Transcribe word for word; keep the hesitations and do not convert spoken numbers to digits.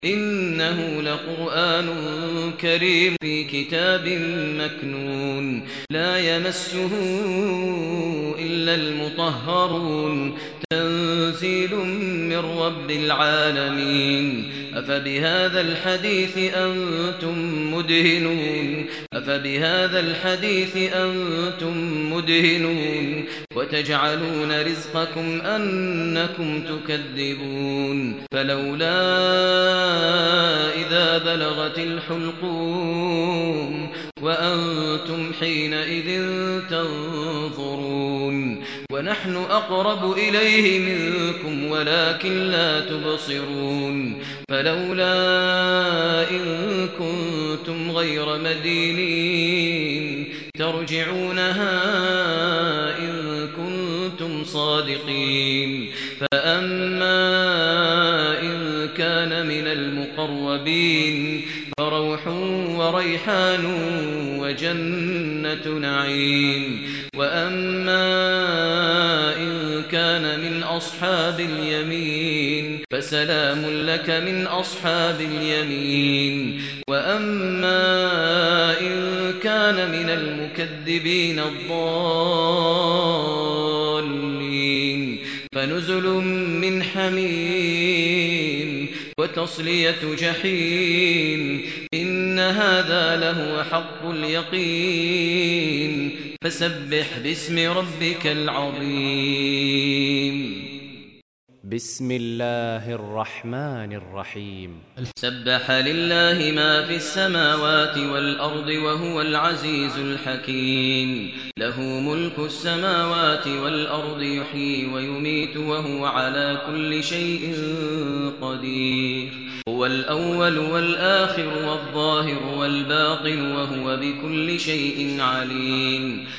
إنه لقرآن كريم في كتاب مكنون لا يمسه إلا المطهرون تنزيل من رب العالمين أفبهذا الحديث أنتم مدهنون أفبهذا الحديث أنتم مدهنون وتجعلون رزقكم أنكم تكذبون فلولا إذا بلغت الحلقوم وأنتم حينئذ تنظرون ونحن أقرب إليه منكم ولكن لا تبصرون فلولا إن كنتم غير مدينين ترجعونها إن كنتم صادقين فأما إن كان من المقربين فروح وريحان وجنة نعيم وأما إن كان من أصحاب اليمين فسلام لك من أصحاب اليمين وأما إن كان من المكذبين الضالين فنزل من حميم وتصلية جحيم إن هذا لهو حق اليقين فسبح باسم ربك العظيم بسم الله الرحمن الرحيم سبح لله ما في السماوات والأرض وهو العزيز الحكيم له ملك السماوات والأرض يحيي ويميت وهو على كل شيء قدير هو الأول والآخر والظاهر والباطن وهو بكل شيء عليم